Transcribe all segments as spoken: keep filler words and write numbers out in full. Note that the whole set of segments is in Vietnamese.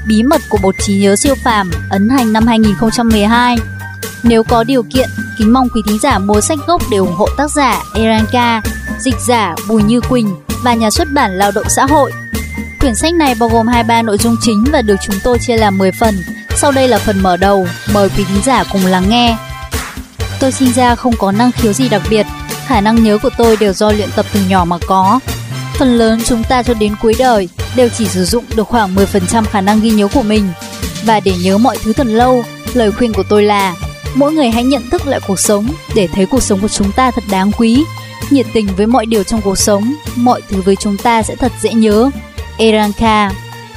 Bí mật của một trí nhớ siêu phàm, ấn hành năm hai nghìn không trăm mười hai. Nếu có điều kiện, kính mong quý thính giả mua sách gốc để ủng hộ tác giả Eranka, dịch giả Bùi Như Quỳnh và nhà xuất bản Lao động Xã hội. Quyển sách này bao gồm hai mươi ba nội dung chính và được chúng tôi chia làm mười phần. Sau đây là phần mở đầu, mời quý thính giả cùng lắng nghe. Tôi sinh ra không có năng khiếu gì đặc biệt, khả năng nhớ của tôi đều do luyện tập từ nhỏ mà có. Phần lớn chúng ta cho đến cuối đời đều chỉ sử dụng được khoảng mười phần trăm khả năng ghi nhớ của mình. Và để nhớ mọi thứ thật lâu, lời khuyên của tôi là mỗi người hãy nhận thức lại cuộc sống để thấy cuộc sống của chúng ta thật đáng quý. Nhiệt tình với mọi điều trong cuộc sống, mọi thứ với chúng ta sẽ thật dễ nhớ. Eranka.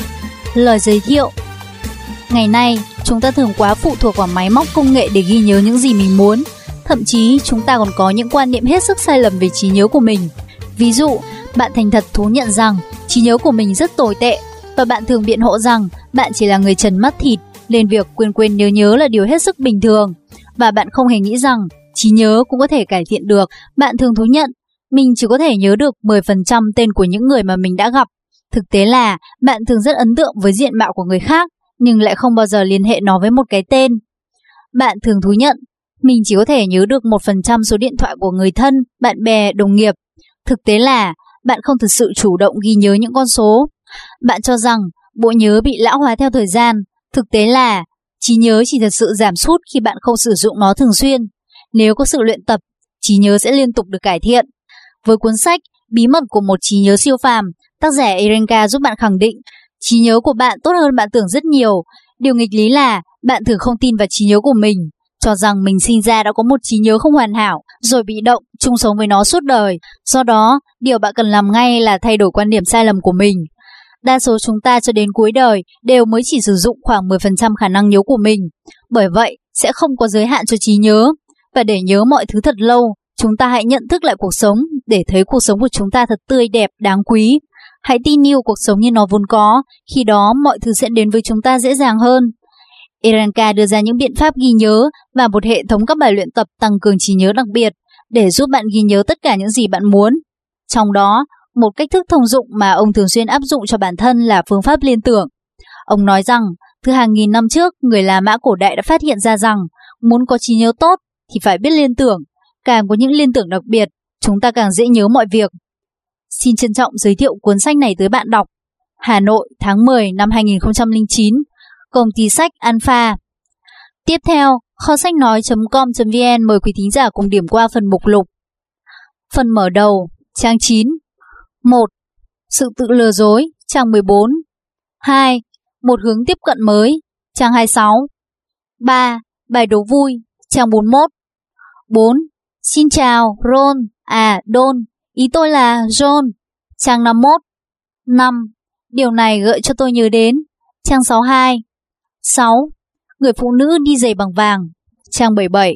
Lời giới thiệu. Ngày nay, chúng ta thường quá phụ thuộc vào máy móc công nghệ để ghi nhớ những gì mình muốn. Thậm chí, chúng ta còn có những quan niệm hết sức sai lầm về trí nhớ của mình. Ví dụ, bạn thành thật thú nhận rằng trí nhớ của mình rất tồi tệ, và bạn thường biện hộ rằng bạn chỉ là người trần mắt thịt, nên việc quên quên nhớ nhớ là điều hết sức bình thường. Và bạn không hề nghĩ rằng trí nhớ cũng có thể cải thiện được. Bạn thường thú nhận mình chỉ có thể nhớ được mười phần trăm tên của những người mà mình đã gặp. Thực tế là bạn thường rất ấn tượng với diện mạo của người khác, nhưng lại không bao giờ liên hệ nó với một cái tên. Bạn thường thú nhận mình chỉ có thể nhớ được một phần trăm số điện thoại của người thân, bạn bè, đồng nghiệp. Thực tế là bạn không thực sự chủ động ghi nhớ những con số. Bạn cho rằng bộ nhớ bị lão hóa theo thời gian. Thực tế là trí nhớ chỉ thật sự giảm sút khi bạn không sử dụng nó thường xuyên. Nếu có sự luyện tập, trí nhớ sẽ liên tục được cải thiện. Với cuốn sách Bí mật của một trí nhớ siêu phàm, tác giả Eranka giúp bạn khẳng định trí nhớ của bạn tốt hơn bạn tưởng rất nhiều. Điều nghịch lý là bạn thường không tin vào trí nhớ của mình, cho rằng mình sinh ra đã có một trí nhớ không hoàn hảo, rồi bị động, chung sống với nó suốt đời. Do đó, điều bạn cần làm ngay là thay đổi quan điểm sai lầm của mình. Đa số chúng ta cho đến cuối đời đều mới chỉ sử dụng khoảng mười phần trăm khả năng nhớ của mình. Bởi vậy, sẽ không có giới hạn cho trí nhớ. Và để nhớ mọi thứ thật lâu, chúng ta hãy nhận thức lại cuộc sống để thấy cuộc sống của chúng ta thật tươi đẹp, đáng quý. Hãy tin yêu cuộc sống như nó vốn có, khi đó mọi thứ sẽ đến với chúng ta dễ dàng hơn. Eranka đưa ra những biện pháp ghi nhớ và một hệ thống các bài luyện tập tăng cường trí nhớ đặc biệt để giúp bạn ghi nhớ tất cả những gì bạn muốn. Trong đó, một cách thức thông dụng mà ông thường xuyên áp dụng cho bản thân là phương pháp liên tưởng. Ông nói rằng, từ hàng nghìn năm trước, người La Mã cổ đại đã phát hiện ra rằng muốn có trí nhớ tốt thì phải biết liên tưởng. Càng có những liên tưởng đặc biệt, chúng ta càng dễ nhớ mọi việc. Xin trân trọng giới thiệu cuốn sách này tới bạn đọc. Hà Nội, tháng mười năm hai nghìn không trăm lẻ chín, công ty sách Alpha. Tiếp theo, kho sách nói chấm com chấm vn mời quý thính giả cùng điểm qua phần mục lục. Phần mở đầu, trang chín. một. Sự tự lừa dối, trang mười bốn. hai. Một hướng tiếp cận mới, trang hai mươi sáu. ba. Bài đố vui, trang bốn mươi mốt. bốn. Xin chào, Ron, à, Don, ý tôi là John, trang năm mươi mốt. năm. Điều này gợi cho tôi nhớ đến, trang sáu mươi hai. sáu. Người phụ nữ đi giày bằng vàng, trang bảy mươi bảy.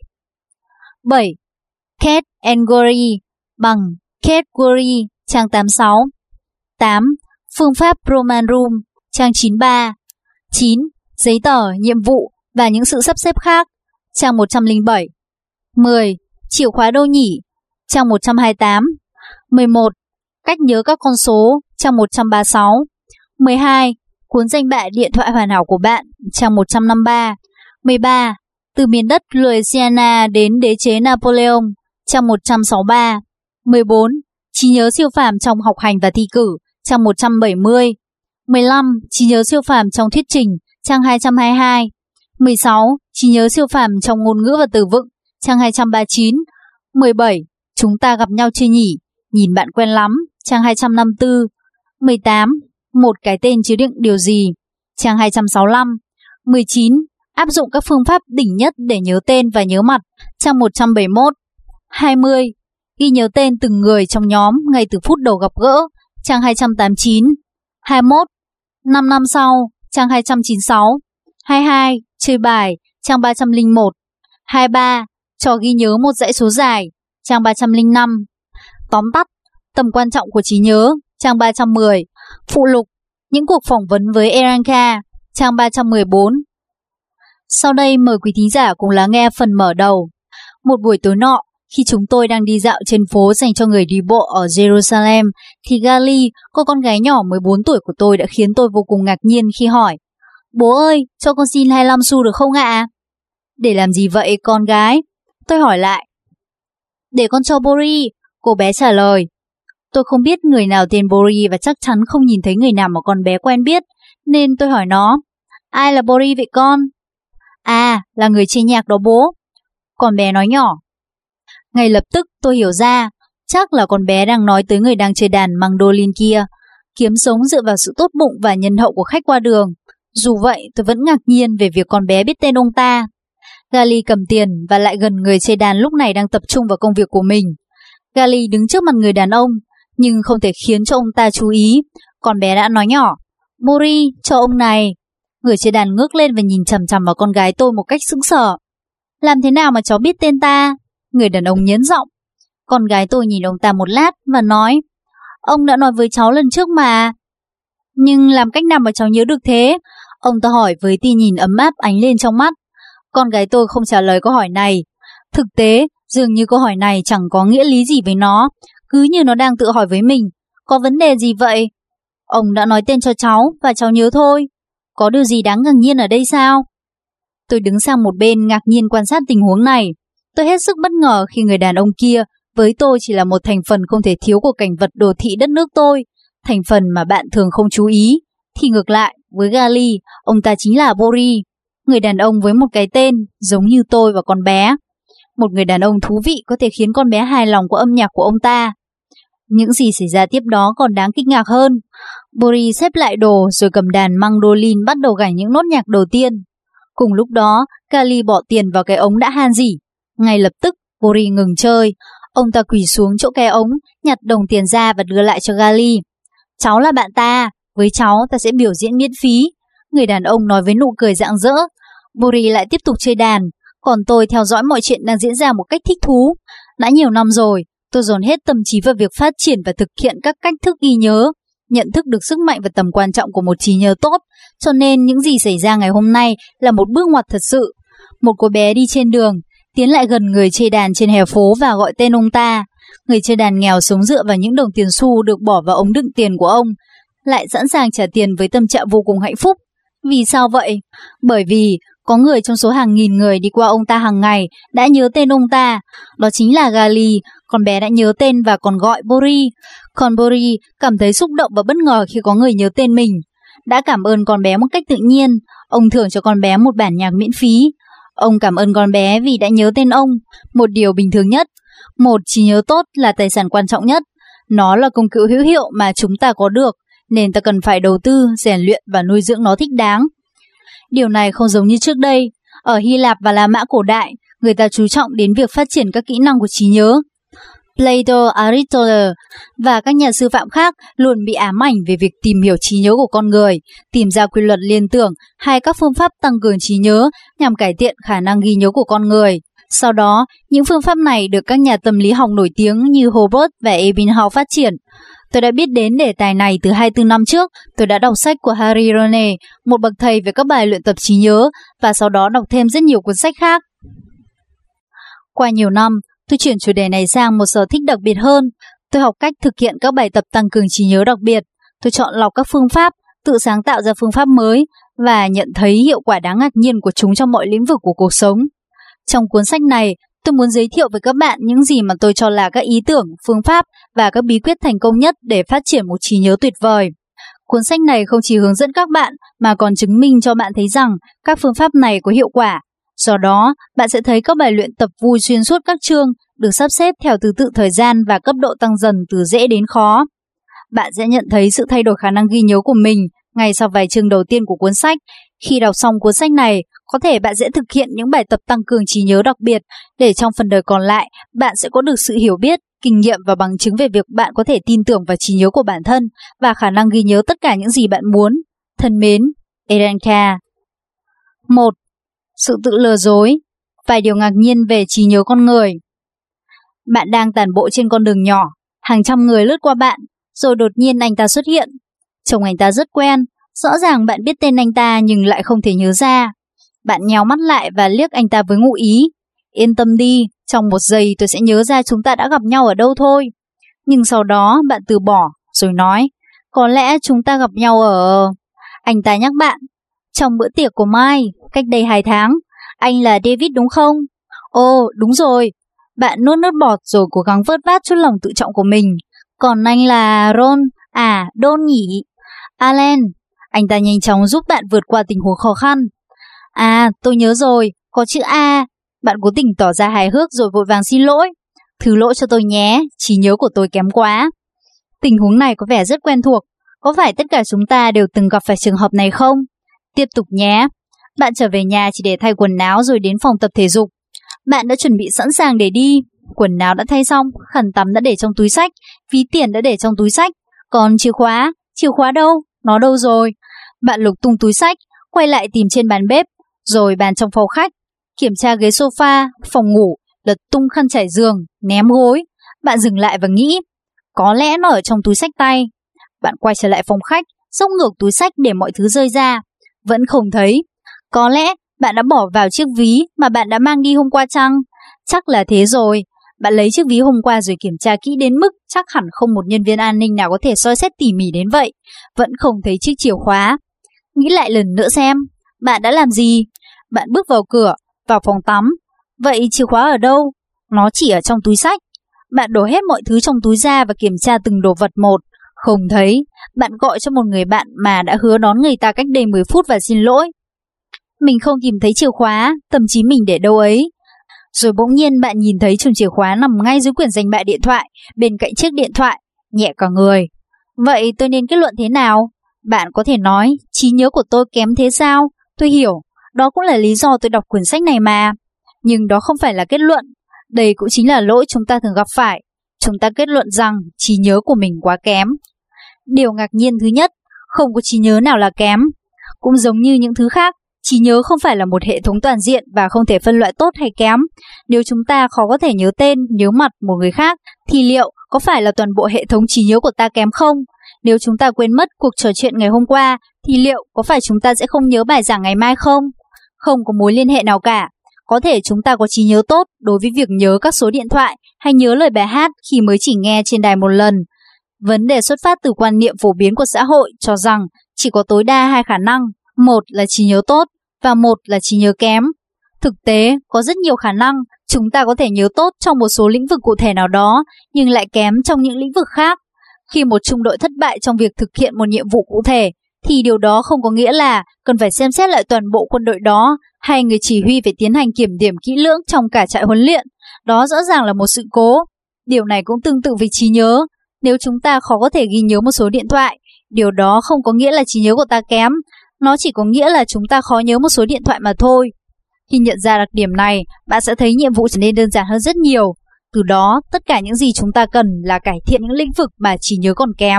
bảy. Cat and Gory bằng Cat Gory, trang tám mươi sáu. tám. Phương pháp Roman Room, trang chín mươi ba. chín. Giấy tờ, nhiệm vụ và những sự sắp xếp khác, trang một trăm lẻ bảy. mười. Chìa khóa đâu nhỉ, trang một trăm hai mươi tám. mười một. Cách nhớ các con số, trang một trăm ba mươi sáu. mười hai. Cuốn danh bạ điện thoại hoàn hảo của bạn, trang một trăm năm mươi ba. mười ba. Từ miền đất Louisiana đến đế chế Napoleon, trang một trăm sáu mươi ba. mười bốn. Trí nhớ siêu phàm trong học hành và thi cử, trang một trăm bảy mươi. mười lăm. Trí nhớ siêu phàm trong thuyết trình, trang hai trăm hai mươi hai. mười sáu. Trí nhớ siêu phàm trong ngôn ngữ và từ vựng, trang hai trăm ba mươi chín. mười bảy. Chúng ta gặp nhau chưa nhỉ, nhìn bạn quen lắm, trang hai trăm năm mươi tư. mười tám. Một cái tên chứa đựng điều gì, trang hai trăm sáu mươi lăm. mười chín. Áp dụng các phương pháp đỉnh nhất để nhớ tên và nhớ mặt, trang một trăm bảy mươi mốt. hai mươi. Ghi nhớ tên từng người trong nhóm ngay từ phút đầu gặp gỡ, trang hai trăm tám mươi chín. hai mươi mốt. năm năm sau, trang hai trăm chín mươi sáu. hai mươi hai. Chơi bài, trang ba trăm lẻ một. hai mươi ba. Trò ghi nhớ một dãy số dài, trang ba trăm lẻ năm. Tóm tắt, tầm quan trọng của trí nhớ, trang ba trăm mười. Phụ lục, những cuộc phỏng vấn với Eranka, trang ba trăm mười bốn. Sau đây mời quý thính giả cùng lắng nghe phần mở đầu. Một buổi tối nọ, khi chúng tôi đang đi dạo trên phố dành cho người đi bộ ở Jerusalem, thì Gali, cô con gái nhỏ mười bốn tuổi của tôi đã khiến tôi vô cùng ngạc nhiên khi hỏi: Bố ơi, cho con xin hai mươi lăm xu được không ạ? Để làm gì vậy con gái? Tôi hỏi lại. Để con cho Bori, cô bé trả lời. Tôi không biết người nào tên Bori và chắc chắn không nhìn thấy người nào mà con bé quen biết, nên tôi hỏi nó, ai là Bori vậy con? À, là người chơi nhạc đó bố. Con bé nói nhỏ. Ngay lập tức tôi hiểu ra, chắc là con bé đang nói tới người đang chơi đàn mandolin kia, kiếm sống dựa vào sự tốt bụng và nhân hậu của khách qua đường. Dù vậy, tôi vẫn ngạc nhiên về việc con bé biết tên ông ta. Gali cầm tiền và lại gần người chơi đàn lúc này đang tập trung vào công việc của mình. Gali đứng trước mặt người đàn ông, nhưng không thể khiến cho ông ta chú ý. Con bé đã nói nhỏ, Bori, cho ông này. Người chơi đàn ngước lên và nhìn chằm chằm vào con gái tôi một cách sững sờ. Làm thế nào mà cháu biết tên ta? Người đàn ông nhấn giọng. Con gái tôi nhìn ông ta một lát và nói, ông đã nói với cháu lần trước mà. Nhưng làm cách nào mà cháu nhớ được thế? Ông ta hỏi với tia nhìn ấm áp ánh lên trong mắt. Con gái tôi không trả lời câu hỏi này. Thực tế, dường như câu hỏi này chẳng có nghĩa lý gì với nó, cứ như nó đang tự hỏi với mình, có vấn đề gì vậy? Ông đã nói tên cho cháu và cháu nhớ thôi. Có điều gì đáng ngạc nhiên ở đây sao? Tôi đứng sang một bên ngạc nhiên quan sát tình huống này. Tôi hết sức bất ngờ khi người đàn ông kia với tôi chỉ là một thành phần không thể thiếu của cảnh vật đồ thị đất nước tôi, thành phần mà bạn thường không chú ý. Thì ngược lại, với Gali, ông ta chính là Bori, người đàn ông với một cái tên giống như tôi và con bé. Một người đàn ông thú vị có thể khiến con bé hài lòng của âm nhạc của ông ta. Những gì xảy ra tiếp đó còn đáng kinh ngạc hơn. Bori xếp lại đồ rồi cầm đàn mandolin bắt đầu gảy những nốt nhạc đầu tiên. Cùng lúc đó, Gali bỏ tiền vào cái ống đã han rỉ. Ngay lập tức, Bori ngừng chơi. Ông ta quỳ xuống chỗ cái ống, nhặt đồng tiền ra và đưa lại cho Gali. Cháu là bạn ta, với cháu ta sẽ biểu diễn miễn phí. Người đàn ông nói với nụ cười rạng rỡ. Bori lại tiếp tục chơi đàn, còn tôi theo dõi mọi chuyện đang diễn ra một cách thích thú. Đã nhiều năm rồi, tôi dồn hết tâm trí vào việc phát triển và thực hiện các cách thức ghi nhớ, nhận thức được sức mạnh và tầm quan trọng của một trí nhớ tốt, cho nên những gì xảy ra ngày hôm nay là một bước ngoặt thật sự. Một cô bé đi trên đường, tiến lại gần người chơi đàn trên hè phố và gọi tên ông ta. Người chơi đàn nghèo sống dựa vào những đồng tiền xu được bỏ vào ống đựng tiền của ông, lại sẵn sàng trả tiền với tâm trạng vô cùng hạnh phúc. Vì sao vậy? Bởi vì có người trong số hàng nghìn người đi qua ông ta hàng ngày đã nhớ tên ông ta. Đó chính là Gali. Con bé đã nhớ tên và còn gọi Bori. Còn Bori cảm thấy xúc động và bất ngờ khi có người nhớ tên mình. Đã cảm ơn con bé một cách tự nhiên, ông thưởng cho con bé một bản nhạc miễn phí. Ông cảm ơn con bé vì đã nhớ tên ông, một điều bình thường nhất. Một trí nhớ tốt là tài sản quan trọng nhất. Nó là công cụ hữu hiệu mà chúng ta có được, nên ta cần phải đầu tư, rèn luyện và nuôi dưỡng nó thích đáng. Điều này không giống như trước đây. Ở Hy Lạp và La Mã cổ đại, người ta chú trọng đến việc phát triển các kỹ năng của trí nhớ. Plato, Aristotle và các nhà sư phạm khác luôn bị ám ảnh về việc tìm hiểu trí nhớ của con người, tìm ra quy luật liên tưởng hay các phương pháp tăng cường trí nhớ nhằm cải thiện khả năng ghi nhớ của con người. Sau đó, những phương pháp này được các nhà tâm lý học nổi tiếng như Hobart và Ebbinghaus phát triển. Tôi đã biết đến đề tài này từ hai mươi tư năm trước. Tôi đã đọc sách của Harry Rone, một bậc thầy về các bài luyện tập trí nhớ, và sau đó đọc thêm rất nhiều cuốn sách khác. Qua nhiều năm, tôi chuyển chủ đề này sang một sở thích đặc biệt hơn. Tôi học cách thực hiện các bài tập tăng cường trí nhớ đặc biệt. Tôi chọn lọc các phương pháp, tự sáng tạo ra phương pháp mới và nhận thấy hiệu quả đáng ngạc nhiên của chúng trong mọi lĩnh vực của cuộc sống. Trong cuốn sách này, tôi muốn giới thiệu với các bạn những gì mà tôi cho là các ý tưởng, phương pháp và các bí quyết thành công nhất để phát triển một trí nhớ tuyệt vời. Cuốn sách này không chỉ hướng dẫn các bạn mà còn chứng minh cho bạn thấy rằng các phương pháp này có hiệu quả. Do đó, bạn sẽ thấy các bài luyện tập vui xuyên suốt các chương được sắp xếp theo thứ tự thời gian và cấp độ tăng dần từ dễ đến khó. Bạn sẽ nhận thấy sự thay đổi khả năng ghi nhớ của mình ngay sau vài chương đầu tiên của cuốn sách. Khi đọc xong cuốn sách này, có thể bạn sẽ thực hiện những bài tập tăng cường trí nhớ đặc biệt để trong phần đời còn lại, bạn sẽ có được sự hiểu biết, kinh nghiệm và bằng chứng về việc bạn có thể tin tưởng vào trí nhớ của bản thân và khả năng ghi nhớ tất cả những gì bạn muốn. Thân mến, Eranka. một. Sự tự lừa dối. Vài điều ngạc nhiên về trí nhớ con người. Bạn đang tản bộ trên con đường nhỏ, hàng trăm người lướt qua bạn, rồi đột nhiên anh ta xuất hiện. Trông anh ta rất quen, rõ ràng bạn biết tên anh ta nhưng lại không thể nhớ ra. Bạn nheo mắt lại và liếc anh ta với ngụ ý. Yên tâm đi, trong một giây tôi sẽ nhớ ra chúng ta đã gặp nhau ở đâu thôi. Nhưng sau đó bạn từ bỏ, rồi nói, có lẽ chúng ta gặp nhau ở... Anh ta nhắc bạn, Trong bữa tiệc của Mai, cách đây hai tháng, anh là David đúng không? Ồ, đúng rồi. Bạn nuốt nước bọt rồi cố gắng vớt vát chút lòng tự trọng của mình. Còn anh là Ron, à, Don nhỉ? Alan, anh ta nhanh chóng giúp bạn vượt qua tình huống khó khăn. À, tôi nhớ rồi, có chữ A. Bạn cố tình tỏ ra hài hước rồi vội vàng xin lỗi. Thứ lỗi cho tôi nhé, trí nhớ của tôi kém quá. Tình huống này có vẻ rất quen thuộc. Có phải tất cả chúng ta đều từng gặp phải trường hợp này không? Tiếp tục nhé. Bạn trở về nhà chỉ để thay quần áo rồi đến phòng tập thể dục. Bạn đã chuẩn bị sẵn sàng để đi. Quần áo đã thay xong, khăn tắm đã để trong túi xách, ví tiền đã để trong túi xách. Còn chìa khóa, chìa khóa đâu? Nó đâu rồi? Bạn lục tung túi xách, quay lại tìm trên bàn bếp, rồi bàn trong phòng khách, kiểm tra ghế sofa, phòng ngủ, lật tung khăn trải giường, ném gối. Bạn dừng lại và nghĩ, có lẽ nó ở trong túi xách tay. Bạn quay trở lại phòng khách, xốc ngược túi xách để mọi thứ rơi ra. Vẫn không thấy. Có lẽ bạn đã bỏ vào chiếc ví mà bạn đã mang đi hôm qua chăng? Chắc là thế rồi. Bạn lấy chiếc ví hôm qua rồi kiểm tra kỹ đến mức chắc hẳn không một nhân viên an ninh nào có thể soi xét tỉ mỉ đến vậy. Vẫn không thấy chiếc chìa khóa. Nghĩ lại lần nữa xem, bạn đã làm gì? Bạn bước vào cửa, vào phòng tắm. Vậy chìa khóa ở đâu? Nó chỉ ở trong túi xách. Bạn đổ hết mọi thứ trong túi ra và kiểm tra từng đồ vật một. Không thấy. Bạn gọi cho một người bạn mà đã hứa đón người ta cách đây mười phút và xin lỗi. Mình không tìm thấy chìa khóa, thậm chí mình để đâu ấy. Rồi bỗng nhiên bạn nhìn thấy chùm chìa khóa nằm ngay dưới quyển danh bạ điện thoại, bên cạnh chiếc điện thoại, nhẹ cả người. Vậy tôi nên kết luận thế nào? Bạn có thể nói, trí nhớ của tôi kém thế sao? Tôi hiểu, đó cũng là lý do tôi đọc quyển sách này mà. Nhưng đó không phải là kết luận. Đây cũng chính là lỗi chúng ta thường gặp phải. Chúng ta kết luận rằng trí nhớ của mình quá kém. Điều ngạc nhiên thứ nhất, không có trí nhớ nào là kém. Cũng giống như những thứ khác, trí nhớ không phải là một hệ thống toàn diện và không thể phân loại tốt hay kém. Nếu chúng ta khó có thể nhớ tên, nhớ mặt một người khác, thì liệu có phải là toàn bộ hệ thống trí nhớ của ta kém không? Nếu chúng ta quên mất cuộc trò chuyện ngày hôm qua, thì liệu có phải chúng ta sẽ không nhớ bài giảng ngày mai không? Không có mối liên hệ nào cả. Có thể chúng ta có trí nhớ tốt đối với việc nhớ các số điện thoại hay nhớ lời bài hát khi mới chỉ nghe trên đài một lần. Vấn đề xuất phát từ quan niệm phổ biến của xã hội cho rằng chỉ có tối đa hai khả năng, một là trí nhớ tốt và một là trí nhớ kém. Thực tế, có rất nhiều khả năng chúng ta có thể nhớ tốt trong một số lĩnh vực cụ thể nào đó, nhưng lại kém trong những lĩnh vực khác. Khi một trung đội thất bại trong việc thực hiện một nhiệm vụ cụ thể, thì điều đó không có nghĩa là cần phải xem xét lại toàn bộ quân đội đó, hay người chỉ huy phải tiến hành kiểm điểm kỹ lưỡng trong cả trại huấn luyện. Đó rõ ràng là một sự cố. Điều này cũng tương tự với trí nhớ. Nếu chúng ta khó có thể ghi nhớ một số điện thoại, điều đó không có nghĩa là trí nhớ của ta kém. Nó chỉ có nghĩa là chúng ta khó nhớ một số điện thoại mà thôi. Khi nhận ra đặc điểm này, bạn sẽ thấy nhiệm vụ trở nên đơn giản hơn rất nhiều. Từ đó, tất cả những gì chúng ta cần là cải thiện những lĩnh vực mà trí nhớ còn kém.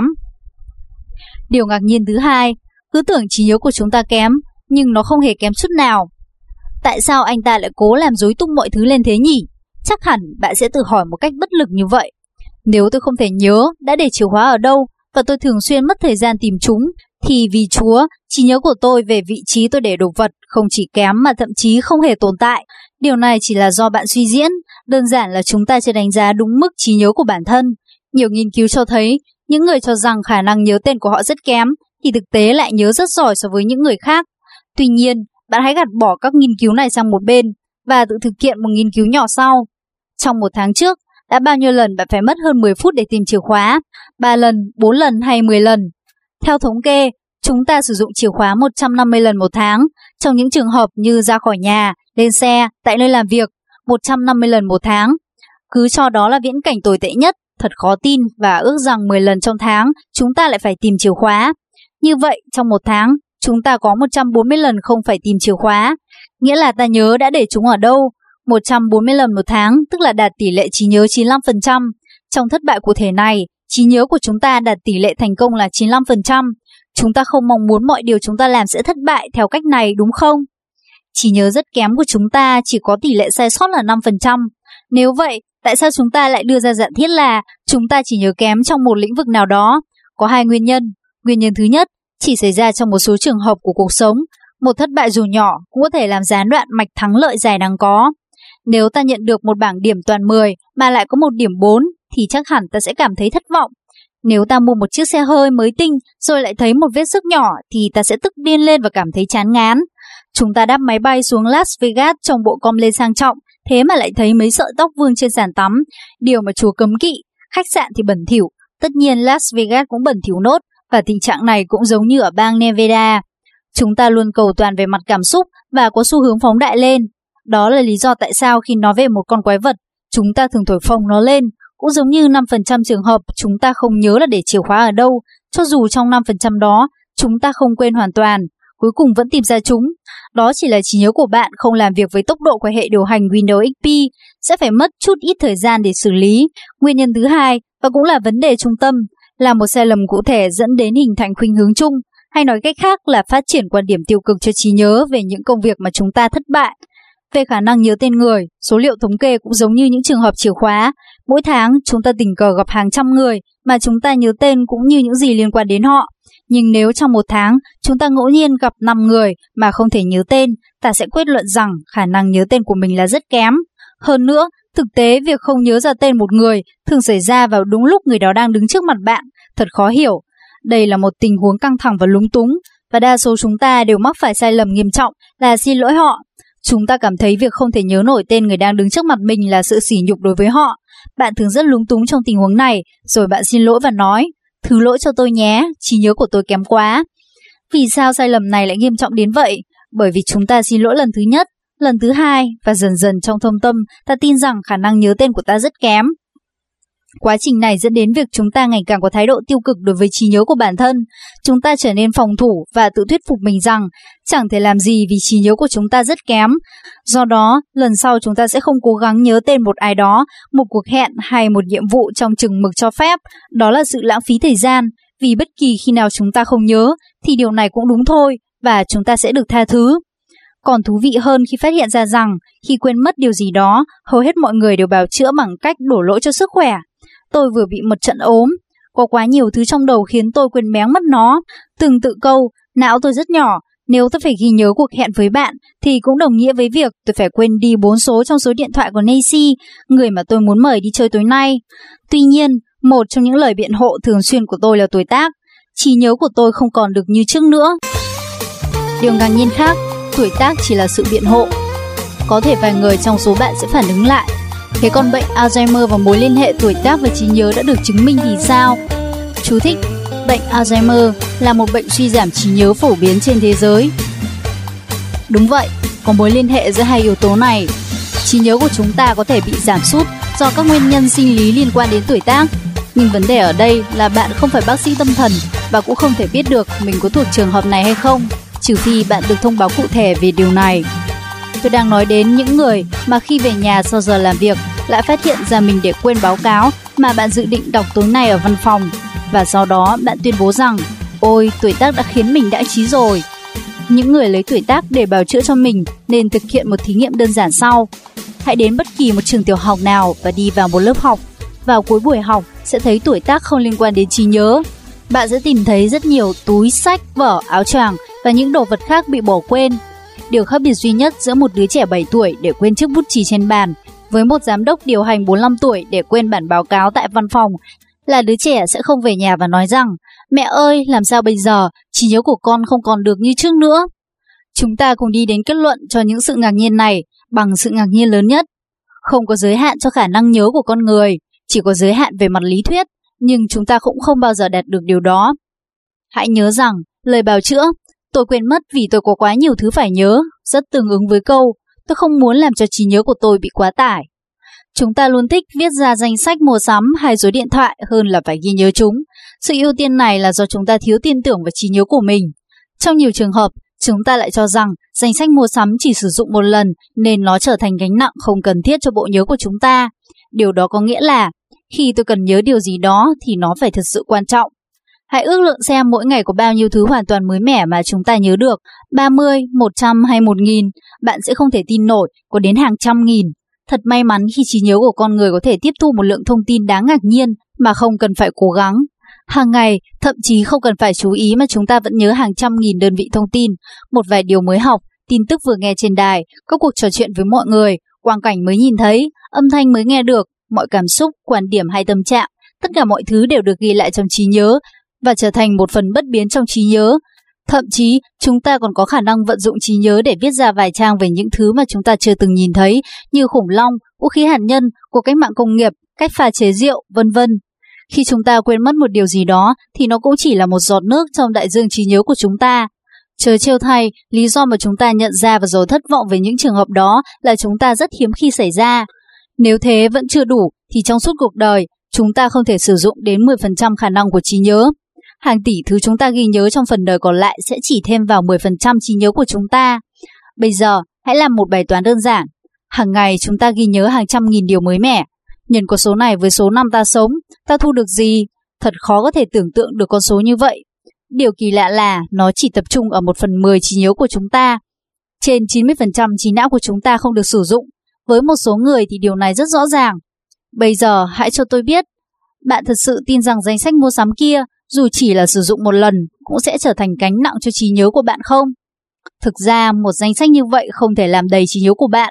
Điều ngạc nhiên thứ hai, cứ tưởng trí nhớ của chúng ta kém, nhưng nó không hề kém chút nào. Tại sao anh ta lại cố làm rối tung mọi thứ lên thế nhỉ? Chắc hẳn bạn sẽ tự hỏi một cách bất lực như vậy. Nếu tôi không thể nhớ đã để chìa khóa ở đâu và tôi thường xuyên mất thời gian tìm chúng, thì vì Chúa, trí nhớ của tôi về vị trí tôi để đồ vật không chỉ kém mà thậm chí không hề tồn tại. Điều này chỉ là do bạn suy diễn, đơn giản là chúng ta chưa đánh giá đúng mức trí nhớ của bản thân. Nhiều nghiên cứu cho thấy, những người cho rằng khả năng nhớ tên của họ rất kém, thì thực tế lại nhớ rất giỏi so với những người khác. Tuy nhiên, bạn hãy gạt bỏ các nghiên cứu này sang một bên và tự thực hiện một nghiên cứu nhỏ sau. Trong một tháng trước, đã bao nhiêu lần bạn phải mất hơn mười phút để tìm chìa khóa? ba lần, bốn lần hay mười lần? Theo thống kê, chúng ta sử dụng chìa khóa một trăm năm mươi lần một tháng, trong những trường hợp như ra khỏi nhà, lên xe, tại nơi làm việc, một trăm năm mươi lần một tháng. Cứ cho đó là viễn cảnh tồi tệ nhất, thật khó tin và ước rằng mười lần trong tháng chúng ta lại phải tìm chìa khóa. Như vậy, trong một tháng, chúng ta có một trăm bốn mươi lần không phải tìm chìa khóa, nghĩa là ta nhớ đã để chúng ở đâu. một trăm bốn mươi lần một tháng tức là đạt tỷ lệ trí nhớ chín mươi lăm phần trăm. Trong thất bại cụ thể này, trí nhớ của chúng ta đạt tỷ lệ thành công là chín mươi lăm phần trăm. Chúng ta không mong muốn mọi điều chúng ta làm sẽ thất bại theo cách này đúng không? Trí nhớ rất kém của chúng ta chỉ có tỷ lệ sai sót là năm phần trăm. Nếu vậy, tại sao chúng ta lại đưa ra giả thiết là chúng ta chỉ nhớ kém trong một lĩnh vực nào đó? Có hai nguyên nhân. Nguyên nhân thứ nhất, chỉ xảy ra trong một số trường hợp của cuộc sống. Một thất bại dù nhỏ cũng có thể làm gián đoạn mạch thắng lợi dài đáng có. Nếu ta nhận được một bảng điểm toàn mười mà lại có một điểm bốn thì chắc hẳn ta sẽ cảm thấy thất vọng. Nếu ta mua một chiếc xe hơi mới tinh rồi lại thấy một vết xước nhỏ thì ta sẽ tức điên lên và cảm thấy chán ngán. Chúng ta đáp máy bay xuống Las Vegas trong bộ com lê sang trọng, thế mà lại thấy mấy sợi tóc vương trên sàn tắm, điều mà Chúa cấm kỵ. Khách sạn thì bẩn thỉu, tất nhiên Las Vegas cũng bẩn thỉu nốt, và tình trạng này cũng giống như ở bang Nevada. Chúng ta luôn cầu toàn về mặt cảm xúc và có xu hướng phóng đại lên. Đó là lý do tại sao khi nói về một con quái vật, chúng ta thường thổi phồng nó lên. Cũng giống như năm phần trăm trường hợp chúng ta không nhớ là để chìa khóa ở đâu, cho dù trong năm phần trăm đó chúng ta không quên hoàn toàn, cuối cùng vẫn tìm ra chúng. Đó chỉ là trí nhớ của bạn không làm việc với tốc độ của hệ điều hành Windows ích pê, sẽ phải mất chút ít thời gian để xử lý. Nguyên nhân thứ hai, và cũng là vấn đề trung tâm, là một sai lầm cụ thể dẫn đến hình thành khuynh hướng chung, hay nói cách khác là phát triển quan điểm tiêu cực cho trí nhớ về những công việc mà chúng ta thất bại. Về khả năng nhớ tên người, số liệu thống kê cũng giống như những trường hợp chìa khóa. Mỗi tháng chúng ta tình cờ gặp hàng trăm người mà chúng ta nhớ tên cũng như những gì liên quan đến họ. Nhưng nếu trong một tháng chúng ta ngẫu nhiên gặp năm người mà không thể nhớ tên, ta sẽ kết luận rằng khả năng nhớ tên của mình là rất kém. Hơn nữa, thực tế việc không nhớ ra tên một người thường xảy ra vào đúng lúc người đó đang đứng trước mặt bạn. Thật khó hiểu. Đây là một tình huống căng thẳng và lúng túng, và đa số chúng ta đều mắc phải sai lầm nghiêm trọng là xin lỗi họ. Chúng ta cảm thấy việc không thể nhớ nổi tên người đang đứng trước mặt mình là sự sỉ nhục đối với họ. Bạn thường rất lúng túng trong tình huống này, rồi bạn xin lỗi và nói, thứ lỗi cho tôi nhé, trí nhớ của tôi kém quá. Vì sao sai lầm này lại nghiêm trọng đến vậy? Bởi vì chúng ta xin lỗi lần thứ nhất, lần thứ hai, và dần dần trong thâm tâm ta tin rằng khả năng nhớ tên của ta rất kém. Quá trình này dẫn đến việc chúng ta ngày càng có thái độ tiêu cực đối với trí nhớ của bản thân. Chúng ta trở nên phòng thủ và tự thuyết phục mình rằng chẳng thể làm gì vì trí nhớ của chúng ta rất kém. Do đó, lần sau chúng ta sẽ không cố gắng nhớ tên một ai đó, một cuộc hẹn hay một nhiệm vụ trong chừng mực cho phép. Đó là sự lãng phí thời gian, vì bất kỳ khi nào chúng ta không nhớ thì điều này cũng đúng thôi, và chúng ta sẽ được tha thứ. Còn thú vị hơn khi phát hiện ra rằng khi quên mất điều gì đó, hầu hết mọi người đều bào chữa bằng cách đổ lỗi cho sức khỏe. Tôi vừa bị một trận ốm, có quá nhiều thứ trong đầu khiến tôi quên méng mất nó. Từng tự câu, não tôi rất nhỏ, nếu tôi phải ghi nhớ cuộc hẹn với bạn thì cũng đồng nghĩa với việc tôi phải quên đi bốn số trong số điện thoại của Nancy, người mà tôi muốn mời đi chơi tối nay. Tuy nhiên, một trong những lời biện hộ thường xuyên của tôi là tuổi tác. Trí nhớ của tôi không còn được như trước nữa. Điều ngạc nhiên khác, tuổi tác chỉ là sự biện hộ. Có thể vài người trong số bạn sẽ phản ứng lại, thế còn bệnh Alzheimer và mối liên hệ tuổi tác với trí nhớ đã được chứng minh thì sao? Chú thích: bệnh Alzheimer là một bệnh suy giảm trí nhớ phổ biến trên thế giới. Đúng vậy, có mối liên hệ giữa hai yếu tố này. Trí nhớ của chúng ta có thể bị giảm sút do các nguyên nhân sinh lý liên quan đến tuổi tác. Nhưng vấn đề ở đây là bạn không phải bác sĩ tâm thần và cũng không thể biết được mình có thuộc trường hợp này hay không, trừ phi bạn được thông báo cụ thể về điều này. Tôi đang nói đến những người mà khi về nhà sau giờ làm việc lại phát hiện ra mình để quên báo cáo mà bạn dự định đọc tối nay ở văn phòng, và sau đó bạn tuyên bố rằng ôi, tuổi tác đã khiến mình đãng trí rồi. Những người lấy tuổi tác để bào chữa cho mình nên thực hiện một thí nghiệm đơn giản sau. Hãy đến bất kỳ một trường tiểu học nào và đi vào một lớp học. Vào cuối buổi học sẽ thấy tuổi tác không liên quan đến trí nhớ. Bạn sẽ tìm thấy rất nhiều túi, sách, vở, áo choàng và những đồ vật khác bị bỏ quên. Điều khác biệt duy nhất giữa một đứa trẻ bảy tuổi để quên chiếc bút chì trên bàn với một giám đốc điều hành bốn mươi lăm tuổi để quên bản báo cáo tại văn phòng là đứa trẻ sẽ không về nhà và nói rằng mẹ ơi, làm sao bây giờ, trí nhớ của con không còn được như trước nữa. Chúng ta cùng đi đến kết luận cho những sự ngạc nhiên này bằng sự ngạc nhiên lớn nhất. Không có giới hạn cho khả năng nhớ của con người, chỉ có giới hạn về mặt lý thuyết, nhưng chúng ta cũng không bao giờ đạt được điều đó. Hãy nhớ rằng, lời bào chữa, tôi quên mất vì tôi có quá nhiều thứ phải nhớ, rất tương ứng với câu, tôi không muốn làm cho trí nhớ của tôi bị quá tải. Chúng ta luôn thích viết ra danh sách mua sắm hay số điện thoại hơn là phải ghi nhớ chúng. Sự ưu tiên này là do chúng ta thiếu tin tưởng vào trí nhớ của mình. Trong nhiều trường hợp, chúng ta lại cho rằng danh sách mua sắm chỉ sử dụng một lần nên nó trở thành gánh nặng không cần thiết cho bộ nhớ của chúng ta. Điều đó có nghĩa là khi tôi cần nhớ điều gì đó thì nó phải thật sự quan trọng. Hãy ước lượng xem mỗi ngày có bao nhiêu thứ hoàn toàn mới mẻ mà chúng ta nhớ được, ba mươi, một trăm hay một nghìn, bạn sẽ không thể tin nổi, có đến hàng trăm nghìn. Thật may mắn khi trí nhớ của con người có thể tiếp thu một lượng thông tin đáng ngạc nhiên mà không cần phải cố gắng. Hàng ngày, thậm chí không cần phải chú ý mà chúng ta vẫn nhớ hàng trăm nghìn đơn vị thông tin, một vài điều mới học, tin tức vừa nghe trên đài, các cuộc trò chuyện với mọi người, quang cảnh mới nhìn thấy, âm thanh mới nghe được, mọi cảm xúc, quan điểm hay tâm trạng, tất cả mọi thứ đều được ghi lại trong trí nhớ và trở thành một phần bất biến trong trí nhớ. Thậm chí, chúng ta còn có khả năng vận dụng trí nhớ để viết ra vài trang về những thứ mà chúng ta chưa từng nhìn thấy, như khủng long, vũ khí hạt nhân, cuộc cách mạng công nghiệp, cách pha chế rượu, vân vân. Khi chúng ta quên mất một điều gì đó, thì nó cũng chỉ là một giọt nước trong đại dương trí nhớ của chúng ta. Trớ trêu thay, lý do mà chúng ta nhận ra và rồi thất vọng về những trường hợp đó là chúng ta rất hiếm khi xảy ra. Nếu thế vẫn chưa đủ, thì trong suốt cuộc đời, chúng ta không thể sử dụng đến mười phần trăm khả năng của trí nhớ. Hàng tỷ thứ chúng ta ghi nhớ trong phần đời còn lại sẽ chỉ thêm vào mười phần trăm trí nhớ của chúng ta. Bây giờ, hãy làm một bài toán đơn giản. Hàng ngày chúng ta ghi nhớ hàng trăm nghìn điều mới mẻ. Nhân con số này với số năm ta sống, ta thu được gì? Thật khó có thể tưởng tượng được con số như vậy. Điều kỳ lạ là nó chỉ tập trung ở một phần mười trí nhớ của chúng ta. Trên chín mươi phần trăm trí não của chúng ta không được sử dụng. Với một số người thì điều này rất rõ ràng. Bây giờ hãy cho tôi biết, bạn thật sự tin rằng danh sách mua sắm kia, dù chỉ là sử dụng một lần, cũng sẽ trở thành gánh nặng cho trí nhớ của bạn không? Thực ra, một danh sách như vậy không thể làm đầy trí nhớ của bạn.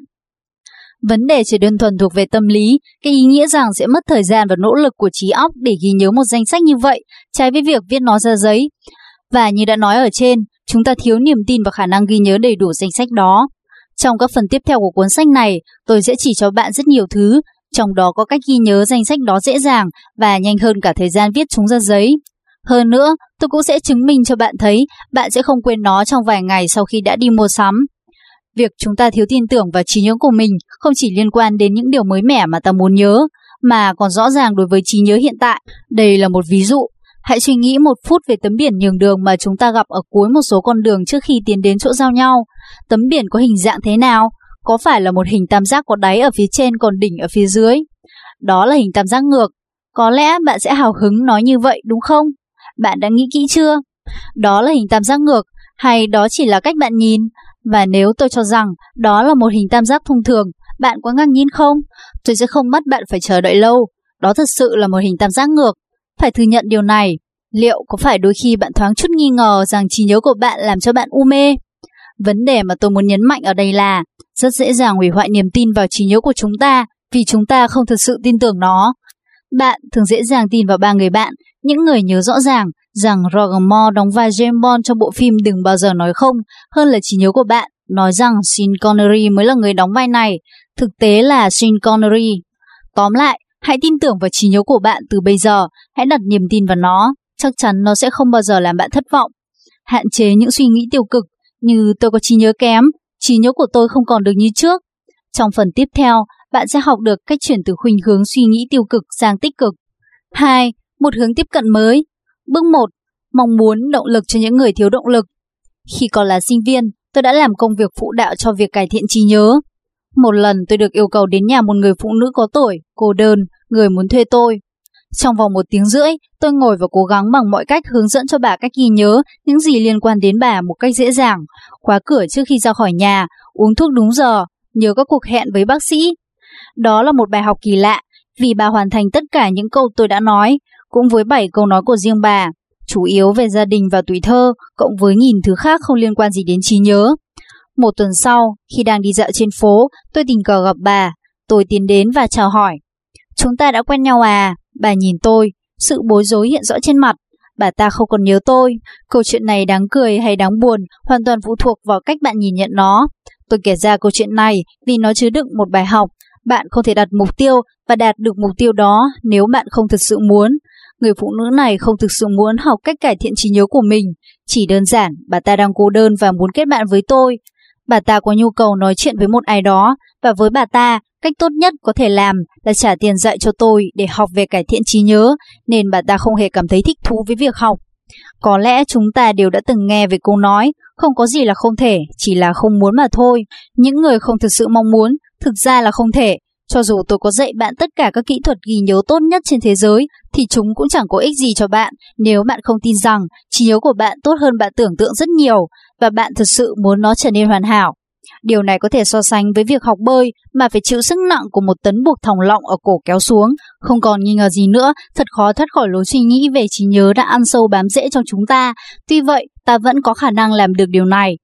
Vấn đề chỉ đơn thuần thuộc về tâm lý, cái ý nghĩa rằng sẽ mất thời gian và nỗ lực của trí óc để ghi nhớ một danh sách như vậy, trái với việc viết nó ra giấy. Và như đã nói ở trên, chúng ta thiếu niềm tin vào khả năng ghi nhớ đầy đủ danh sách đó. Trong các phần tiếp theo của cuốn sách này, tôi sẽ chỉ cho bạn rất nhiều thứ, trong đó có cách ghi nhớ danh sách đó dễ dàng và nhanh hơn cả thời gian viết chúng ra giấy. Hơn nữa, tôi cũng sẽ chứng minh cho bạn thấy bạn sẽ không quên nó trong vài ngày sau khi đã đi mua sắm. Việc chúng ta thiếu tin tưởng vào trí nhớ của mình không chỉ liên quan đến những điều mới mẻ mà ta muốn nhớ, mà còn rõ ràng đối với trí nhớ hiện tại. Đây là một ví dụ. Hãy suy nghĩ một phút về tấm biển nhường đường mà chúng ta gặp ở cuối một số con đường trước khi tiến đến chỗ giao nhau. Tấm biển có hình dạng thế nào? Có phải là một hình tam giác có đáy ở phía trên còn đỉnh ở phía dưới? Đó là hình tam giác ngược. Có lẽ bạn sẽ hào hứng nói như vậy đúng không? Bạn đã nghĩ kỹ chưa? Đó là hình tam giác ngược, hay đó chỉ là cách bạn nhìn? Và nếu tôi cho rằng đó là một hình tam giác thông thường, bạn có ngạc nhiên không? Tôi sẽ không bắt bạn phải chờ đợi lâu. Đó thật sự là một hình tam giác ngược. Phải thừa nhận điều này. Liệu có phải đôi khi bạn thoáng chút nghi ngờ rằng trí nhớ của bạn làm cho bạn u mê? Vấn đề mà tôi muốn nhấn mạnh ở đây là rất dễ dàng hủy hoại niềm tin vào trí nhớ của chúng ta vì chúng ta không thực sự tin tưởng nó. Bạn thường dễ dàng tin vào ba người bạn, những người nhớ rõ ràng rằng Roger Moore đóng vai James Bond trong bộ phim Đừng Bao Giờ Nói Không, hơn là trí nhớ của bạn nói rằng Sean Connery mới là người đóng vai này, thực tế là Sean Connery. Tóm lại, hãy tin tưởng vào trí nhớ của bạn từ bây giờ, hãy đặt niềm tin vào nó, chắc chắn nó sẽ không bao giờ làm bạn thất vọng. Hạn chế những suy nghĩ tiêu cực như tôi có trí nhớ kém, trí nhớ của tôi không còn được như trước. Trong phần tiếp theo, bạn sẽ học được cách chuyển từ khuynh hướng suy nghĩ tiêu cực sang tích cực. hai. Một hướng tiếp cận mới. Bước một. Mong muốn động lực cho những người thiếu động lực. Khi còn là sinh viên, tôi đã làm công việc phụ đạo cho việc cải thiện trí nhớ. Một lần tôi được yêu cầu đến nhà một người phụ nữ có tuổi, cô đơn, người muốn thuê tôi. Trong vòng một tiếng rưỡi, tôi ngồi và cố gắng bằng mọi cách hướng dẫn cho bà cách ghi nhớ những gì liên quan đến bà một cách dễ dàng. Khóa cửa trước khi ra khỏi nhà, uống thuốc đúng giờ, nhớ các cuộc hẹn với bác sĩ. Đó là một bài học kỳ lạ, vì bà hoàn thành tất cả những câu tôi đã nói, cũng với bảy câu nói của riêng bà, chủ yếu về gia đình và tuổi thơ, cộng với nghìn thứ khác không liên quan gì đến trí nhớ. Một tuần sau, khi đang đi dạo trên phố, tôi tình cờ gặp bà. Tôi tiến đến và chào hỏi. Chúng ta đã quen nhau à? Bà nhìn tôi, sự bối rối hiện rõ trên mặt. Bà ta không còn nhớ tôi. Câu chuyện này đáng cười hay đáng buồn hoàn toàn phụ thuộc vào cách bạn nhìn nhận nó. Tôi kể ra câu chuyện này vì nó chứa đựng một bài học. Bạn không thể đặt mục tiêu và đạt được mục tiêu đó nếu bạn không thực sự muốn. Người phụ nữ này không thực sự muốn học cách cải thiện trí nhớ của mình. Chỉ đơn giản, bà ta đang cô đơn và muốn kết bạn với tôi. Bà ta có nhu cầu nói chuyện với một ai đó, và với bà ta, cách tốt nhất có thể làm là trả tiền dạy cho tôi để học về cải thiện trí nhớ, nên bà ta không hề cảm thấy thích thú với việc học. Có lẽ chúng ta đều đã từng nghe về câu nói, không có gì là không thể, chỉ là không muốn mà thôi. Những người không thực sự mong muốn, thực ra là không thể. Cho dù tôi có dạy bạn tất cả các kỹ thuật ghi nhớ tốt nhất trên thế giới, thì chúng cũng chẳng có ích gì cho bạn nếu bạn không tin rằng trí nhớ của bạn tốt hơn bạn tưởng tượng rất nhiều, và bạn thực sự muốn nó trở nên hoàn hảo. Điều này có thể so sánh với việc học bơi mà phải chịu sức nặng của một tấn buộc thòng lọng ở cổ kéo xuống. Không còn nghi ngờ gì nữa, thật khó thoát khỏi lối suy nghĩ về trí nhớ đã ăn sâu bám rễ trong chúng ta. Tuy vậy, ta vẫn có khả năng làm được điều này.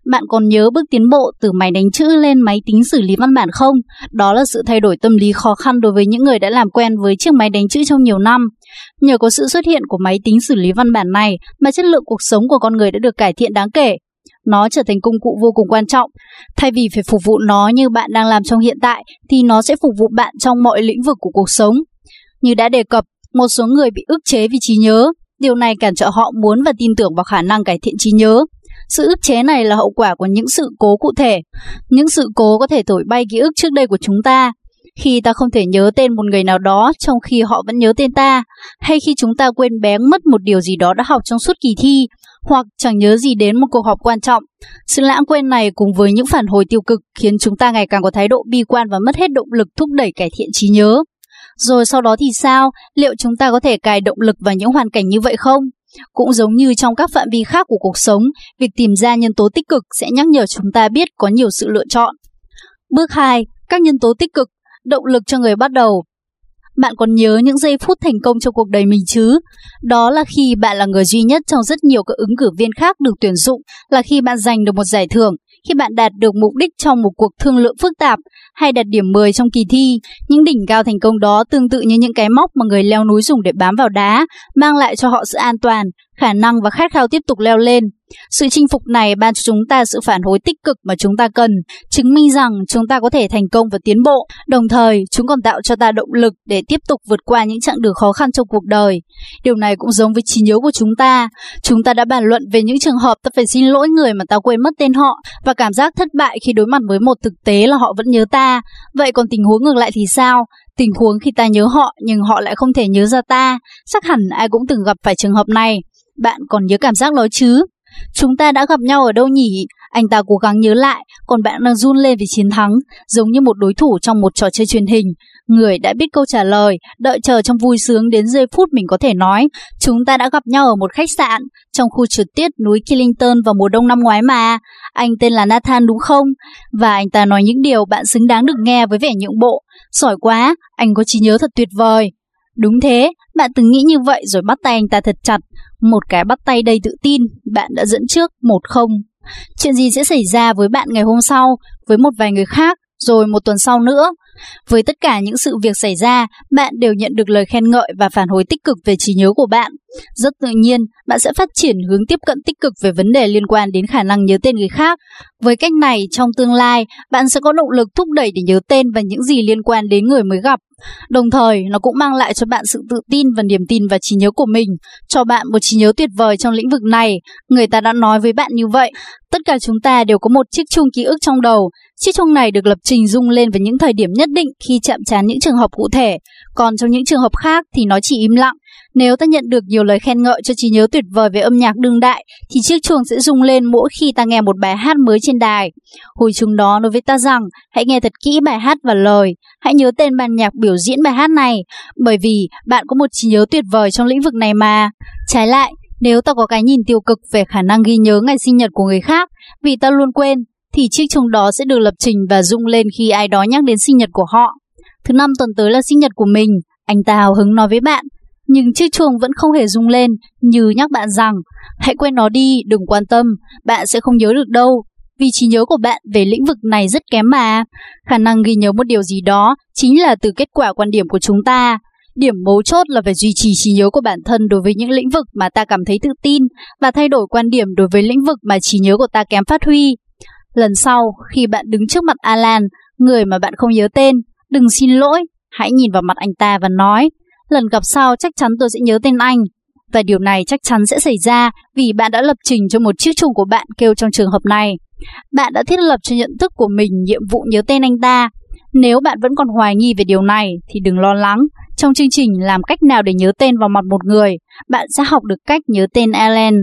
Bạn còn nhớ bước tiến bộ từ máy đánh chữ lên máy tính xử lý văn bản không? Đó là sự thay đổi tâm lý khó khăn đối với những người đã làm quen với chiếc máy đánh chữ trong nhiều năm. Nhờ có sự xuất hiện của máy tính xử lý văn bản này mà chất lượng cuộc sống của con người đã được cải thiện đáng kể. Nó trở thành công cụ vô cùng quan trọng. Thay vì phải phục vụ nó như bạn đang làm trong hiện tại, thì nó sẽ phục vụ bạn trong mọi lĩnh vực của cuộc sống. Như đã đề cập, một số người bị ức chế vì trí nhớ. Điều này cản trở họ muốn và tin tưởng vào khả năng cải thiện trí nhớ. Sự ức chế này là hậu quả của những sự cố cụ thể. Những sự cố có thể thổi bay ký ức trước đây của chúng ta. Khi ta không thể nhớ tên một người nào đó trong khi họ vẫn nhớ tên ta, hay khi chúng ta quên bén mất một điều gì đó đã học trong suốt kỳ thi, hoặc chẳng nhớ gì đến một cuộc họp quan trọng. Sự lãng quên này cùng với những phản hồi tiêu cực khiến chúng ta ngày càng có thái độ bi quan và mất hết động lực thúc đẩy cải thiện trí nhớ. Rồi sau đó thì sao? Liệu chúng ta có thể cài động lực vào những hoàn cảnh như vậy không? Cũng giống như trong các phạm vi khác của cuộc sống, việc tìm ra nhân tố tích cực sẽ nhắc nhở chúng ta biết có nhiều sự lựa chọn. Bước hai. Các nhân tố tích cực, động lực cho người bắt đầu. Bạn còn nhớ những giây phút thành công trong cuộc đời mình chứ? Đó là khi bạn là người duy nhất trong rất nhiều các ứng cử viên khác được tuyển dụng, là khi bạn giành được một giải thưởng, khi bạn đạt được mục đích trong một cuộc thương lượng phức tạp, hay đạt điểm mười trong kỳ thi. Những đỉnh cao thành công đó tương tự như những cái móc mà người leo núi dùng để bám vào đá, mang lại cho họ sự an toàn, khả năng và khát khao tiếp tục leo lên. Sự chinh phục này ban cho chúng ta sự phản hồi tích cực mà chúng ta cần, chứng minh rằng chúng ta có thể thành công và tiến bộ. Đồng thời, chúng còn tạo cho ta động lực để tiếp tục vượt qua những chặng đường khó khăn trong cuộc đời. Điều này cũng giống với trí nhớ của chúng ta. Chúng ta đã bàn luận về những trường hợp ta phải xin lỗi người mà ta quên mất tên họ và cảm giác thất bại khi đối mặt với một thực tế là họ vẫn nhớ ta. Vậy còn tình huống ngược lại thì sao? Tình huống khi ta nhớ họ nhưng họ lại không thể nhớ ra ta. Chắc hẳn ai cũng từng gặp phải trường hợp này. Bạn còn nhớ cảm giác đó chứ? Chúng ta đã gặp nhau ở đâu nhỉ? Anh ta cố gắng nhớ lại, còn bạn đang run lên vì chiến thắng, giống như một đối thủ trong một trò chơi truyền hình. Người đã biết câu trả lời, đợi chờ trong vui sướng đến giây phút mình có thể nói. Chúng ta đã gặp nhau ở một khách sạn, trong khu trượt tuyết núi Killington vào mùa đông năm ngoái mà. Anh tên là Nathan đúng không? Và anh ta nói những điều bạn xứng đáng được nghe với vẻ nhượng bộ. Giỏi quá, anh có trí nhớ thật tuyệt vời. Đúng thế, bạn từng nghĩ như vậy rồi bắt tay anh ta thật chặt. Một cái bắt tay đầy tự tin, bạn đã dẫn trước một không. Chuyện gì sẽ xảy ra với bạn ngày hôm sau, với một vài người khác, rồi một tuần sau nữa? Với tất cả những sự việc xảy ra, bạn đều nhận được lời khen ngợi và phản hồi tích cực về trí nhớ của bạn. Rất tự nhiên, bạn sẽ phát triển hướng tiếp cận tích cực về vấn đề liên quan đến khả năng nhớ tên người khác. Với cách này, trong tương lai, bạn sẽ có động lực thúc đẩy để nhớ tên và những gì liên quan đến người mới gặp. Đồng thời, nó cũng mang lại cho bạn sự tự tin và niềm tin vào trí nhớ của mình, cho bạn một trí nhớ tuyệt vời trong lĩnh vực này. Người ta đã nói với bạn như vậy. Tất cả chúng ta đều có một chiếc chuông ký ức trong đầu. Chiếc chuông này được lập trình rung lên vào những thời điểm nhất định khi chạm trán những trường hợp cụ thể. Còn trong những trường hợp khác thì nó chỉ im lặng. Nếu ta nhận được nhiều lời khen ngợi cho trí nhớ tuyệt vời về âm nhạc đương đại, thì chiếc chuông sẽ rung lên mỗi khi ta nghe một bài hát mới trên đài. Hồi chuông đó nói với ta rằng, hãy nghe thật kỹ bài hát và lời, hãy nhớ tên ban nhạc biểu diễn bài hát này, bởi vì bạn có một trí nhớ tuyệt vời trong lĩnh vực này mà. Trái lại, nếu ta có cái nhìn tiêu cực về khả năng ghi nhớ ngày sinh nhật của người khác, vì ta luôn quên, thì chiếc chuông đó sẽ được lập trình và rung lên khi ai đó nhắc đến sinh nhật của họ. Thứ năm tuần tới là sinh nhật của mình, anh ta hào hứng nói với bạn. Nhưng chiếc chuông vẫn không hề rung lên, như nhắc bạn rằng, hãy quên nó đi, đừng quan tâm, bạn sẽ không nhớ được đâu. Vì trí nhớ của bạn về lĩnh vực này rất kém mà. Khả năng ghi nhớ một điều gì đó chính là từ kết quả quan điểm của chúng ta. Điểm mấu chốt là phải duy trì trí nhớ của bản thân đối với những lĩnh vực mà ta cảm thấy tự tin và thay đổi quan điểm đối với lĩnh vực mà trí nhớ của ta kém phát huy. Lần sau, khi bạn đứng trước mặt Alan, người mà bạn không nhớ tên, đừng xin lỗi, hãy nhìn vào mặt anh ta và nói, lần gặp sau chắc chắn tôi sẽ nhớ tên anh. Và điều này chắc chắn sẽ xảy ra vì bạn đã lập trình cho một chiếc chuông của bạn kêu trong trường hợp này. Bạn đã thiết lập cho nhận thức của mình nhiệm vụ nhớ tên anh ta. Nếu bạn vẫn còn hoài nghi về điều này thì đừng lo lắng. Trong chương trình làm cách nào để nhớ tên vào mặt một người, bạn sẽ học được cách nhớ tên Alan.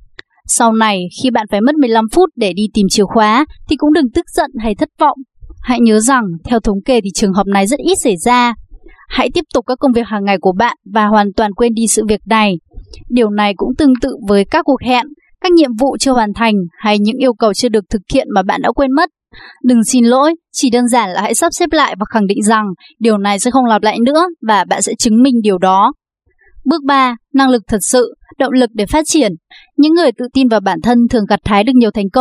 Sau này, khi bạn phải mất mười lăm phút để đi tìm chìa khóa, thì cũng đừng tức giận hay thất vọng. Hãy nhớ rằng, theo thống kê thì trường hợp này rất ít xảy ra. Hãy tiếp tục các công việc hàng ngày của bạn và hoàn toàn quên đi sự việc này. Điều này cũng tương tự với các cuộc hẹn, các nhiệm vụ chưa hoàn thành hay những yêu cầu chưa được thực hiện mà bạn đã quên mất. Đừng xin lỗi, chỉ đơn giản là hãy sắp xếp lại và khẳng định rằng điều này sẽ không lặp lại nữa và bạn sẽ chứng minh điều đó. Bước ba. Năng lực thật sự, động lực để phát triển. Những người tự tin vào bản thân thường gặt hái được nhiều thành công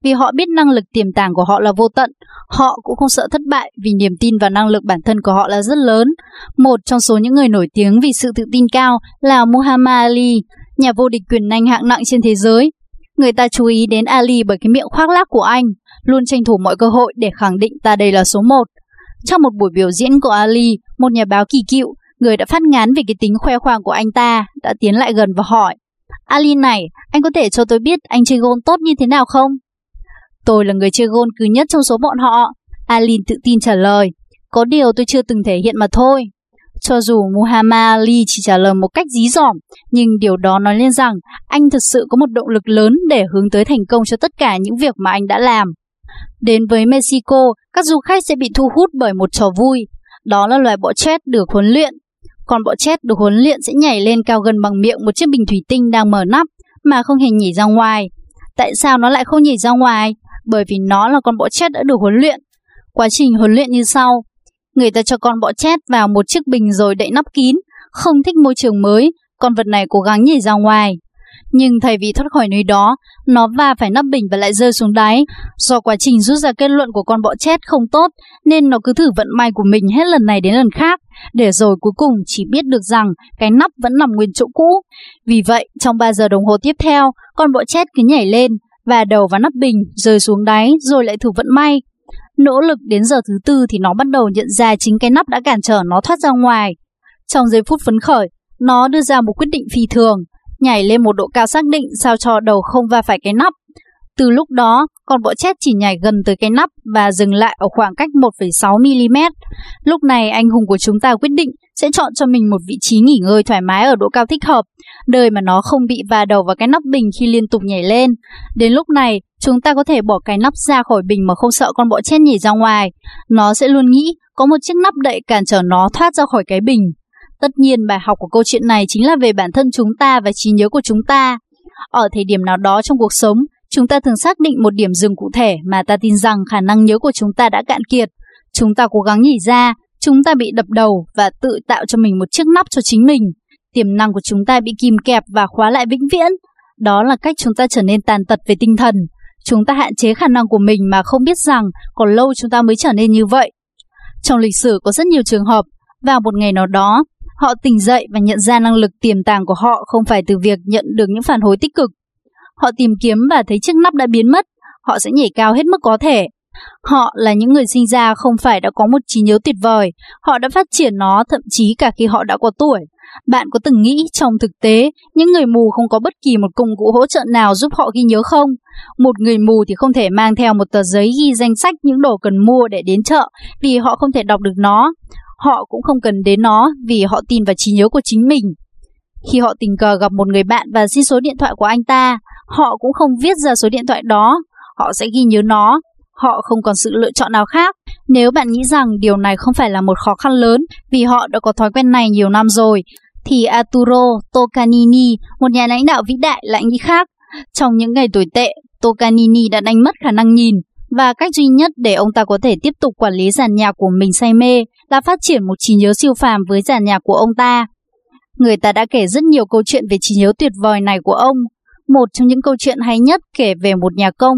vì họ biết năng lực tiềm tàng của họ là vô tận. Họ cũng không sợ thất bại vì niềm tin vào năng lực bản thân của họ là rất lớn. Một trong số những người nổi tiếng vì sự tự tin cao là Muhammad Ali, nhà vô địch quyền Anh hạng nặng trên thế giới. Người ta chú ý đến Ali bởi cái miệng khoác lác của anh, luôn tranh thủ mọi cơ hội để khẳng định ta đây là số một. Trong một buổi biểu diễn của Ali, một nhà báo kỳ cựu, người đã phát ngán về cái tính khoe khoang của anh ta, đã tiến lại gần và hỏi: Ali này, anh có thể cho tôi biết anh chơi gôn tốt như thế nào không? Tôi là người chơi gôn cừ nhất trong số bọn họ, Ali tự tin trả lời. Có điều tôi chưa từng thể hiện mà thôi. Cho dù Muhammad Ali chỉ trả lời một cách dí dỏm, nhưng điều đó nói lên rằng anh thực sự có một động lực lớn để hướng tới thành công cho tất cả những việc mà anh đã làm. Đến với Mexico, các du khách sẽ bị thu hút bởi một trò vui. Đó là loài bọ chét được huấn luyện. Con bọ chét được huấn luyện sẽ nhảy lên cao gần bằng miệng một chiếc bình thủy tinh đang mở nắp mà không hề nhảy ra ngoài. Tại sao nó lại không nhảy ra ngoài? Bởi vì nó là con bọ chét đã được huấn luyện. Quá trình huấn luyện như sau. Người ta cho con bọ chét vào một chiếc bình rồi đậy nắp kín. Không thích môi trường mới, con vật này cố gắng nhảy ra ngoài. Nhưng thay vì thoát khỏi nơi đó, nó va phải nắp bình và lại rơi xuống đáy. Do quá trình rút ra kết luận của con bọ chét không tốt, nên nó cứ thử vận may của mình hết lần này đến lần khác, để rồi cuối cùng chỉ biết được rằng cái nắp vẫn nằm nguyên chỗ cũ. Vì vậy, trong ba giờ đồng hồ tiếp theo, con bọ chét cứ nhảy lên, và đầu vào nắp bình, rơi xuống đáy, rồi lại thử vận may. Nỗ lực đến giờ thứ tư thì nó bắt đầu nhận ra chính cái nắp đã cản trở nó thoát ra ngoài. Trong giây phút phấn khởi, nó đưa ra một quyết định phi thường, nhảy lên một độ cao xác định sao cho đầu không va phải cái nắp. Từ lúc đó, con bọ chét chỉ nhảy gần tới cái nắp và dừng lại ở khoảng cách một phẩy sáu mi li mét. Lúc này anh hùng của chúng ta quyết định sẽ chọn cho mình một vị trí nghỉ ngơi thoải mái ở độ cao thích hợp, nơi mà nó không bị va đầu vào cái nắp bình khi liên tục nhảy lên. Đến lúc này, chúng ta có thể bỏ cái nắp ra khỏi bình mà không sợ con bọ chét nhảy ra ngoài. Nó sẽ luôn nghĩ có một chiếc nắp đậy cản trở nó thoát ra khỏi cái bình. Tất nhiên, bài học của câu chuyện này chính là về bản thân chúng ta và trí nhớ của chúng ta. Ở thời điểm nào đó trong cuộc sống, chúng ta thường xác định một điểm dừng cụ thể mà ta tin rằng khả năng nhớ của chúng ta đã cạn kiệt. Chúng ta cố gắng nhảy ra, chúng ta bị đập đầu và tự tạo cho mình một chiếc nắp cho chính mình. Tiềm năng của chúng ta bị kìm kẹp và khóa lại vĩnh viễn. Đó là cách chúng ta trở nên tàn tật về tinh thần. Chúng ta hạn chế khả năng của mình mà không biết rằng còn lâu chúng ta mới trở nên như vậy. Trong lịch sử có rất nhiều trường hợp, vào một ngày nào đó, họ tỉnh dậy và nhận ra năng lực tiềm tàng của họ không phải từ việc nhận được những phản hồi tích cực. Họ tìm kiếm và thấy chiếc nắp đã biến mất, họ sẽ nhảy cao hết mức có thể. Họ là những người sinh ra không phải đã có một trí nhớ tuyệt vời, họ đã phát triển nó thậm chí cả khi họ đã có tuổi. Bạn có từng nghĩ trong thực tế, những người mù không có bất kỳ một công cụ hỗ trợ nào giúp họ ghi nhớ không? Một người mù thì không thể mang theo một tờ giấy ghi danh sách những đồ cần mua để đến chợ vì họ không thể đọc được nó. Họ cũng không cần đến nó vì họ tin vào trí nhớ của chính mình. Khi họ tình cờ gặp một người bạn và xin số điện thoại của anh ta, họ cũng không viết ra số điện thoại đó, họ sẽ ghi nhớ nó. Họ không còn sự lựa chọn nào khác. Nếu bạn nghĩ rằng điều này không phải là một khó khăn lớn vì họ đã có thói quen này nhiều năm rồi, thì Arturo Toscanini, một nhà lãnh đạo vĩ đại, lại nghĩ khác. Trong những ngày tồi tệ, Toscanini đã đánh mất khả năng nhìn, và cách duy nhất để ông ta có thể tiếp tục quản lý dàn nhạc của mình say mê là phát triển một trí nhớ siêu phàm với dàn nhạc của ông ta. Người ta đã kể rất nhiều câu chuyện về trí nhớ tuyệt vời này của ông. Một trong những câu chuyện hay nhất kể về một nhà công.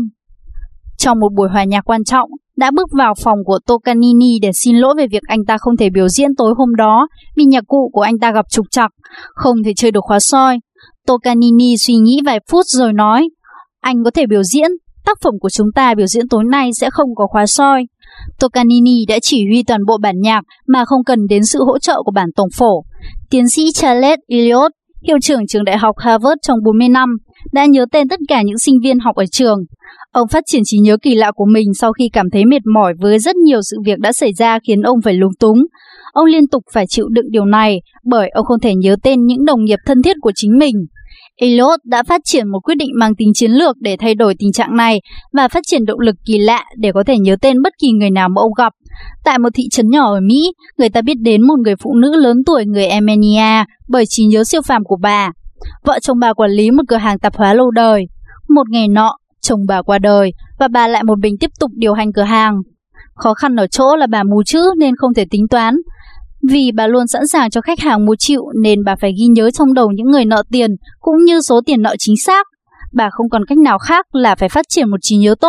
Trong một buổi hòa nhạc quan trọng, đã bước vào phòng của Toscanini để xin lỗi về việc anh ta không thể biểu diễn tối hôm đó vì nhạc cụ của anh ta gặp trục trặc, không thể chơi được khóa soi. Toscanini suy nghĩ vài phút rồi nói: Anh có thể biểu diễn, tác phẩm của chúng ta biểu diễn tối nay sẽ không có khóa soi. Toscanini đã chỉ huy toàn bộ bản nhạc mà không cần đến sự hỗ trợ của bản tổng phổ. Tiến sĩ Charles Eliot, hiệu trưởng trường đại học Harvard trong bốn mươi năm, đã nhớ tên tất cả những sinh viên học ở trường. Ông phát triển trí nhớ kỳ lạ của mình sau khi cảm thấy mệt mỏi với rất nhiều sự việc đã xảy ra khiến ông phải lúng túng. Ông liên tục phải chịu đựng điều này bởi ông không thể nhớ tên những đồng nghiệp thân thiết của chính mình. Eliot đã phát triển một quyết định mang tính chiến lược để thay đổi tình trạng này và phát triển động lực kỳ lạ để có thể nhớ tên bất kỳ người nào mà ông gặp. Tại một thị trấn nhỏ ở Mỹ, người ta biết đến một người phụ nữ lớn tuổi người Armenia bởi trí nhớ siêu phàm của bà. Vợ chồng bà quản lý một cửa hàng tạp hóa lâu đời. Một ngày nọ, chồng bà qua đời và bà lại một mình tiếp tục điều hành cửa hàng. Khó khăn ở chỗ là bà mù chữ nên không thể tính toán. Vì bà luôn sẵn sàng cho khách hàng mua chịu nên bà phải ghi nhớ trong đầu những người nợ tiền cũng như số tiền nợ chính xác. Bà không còn cách nào khác là phải phát triển một trí nhớ tốt.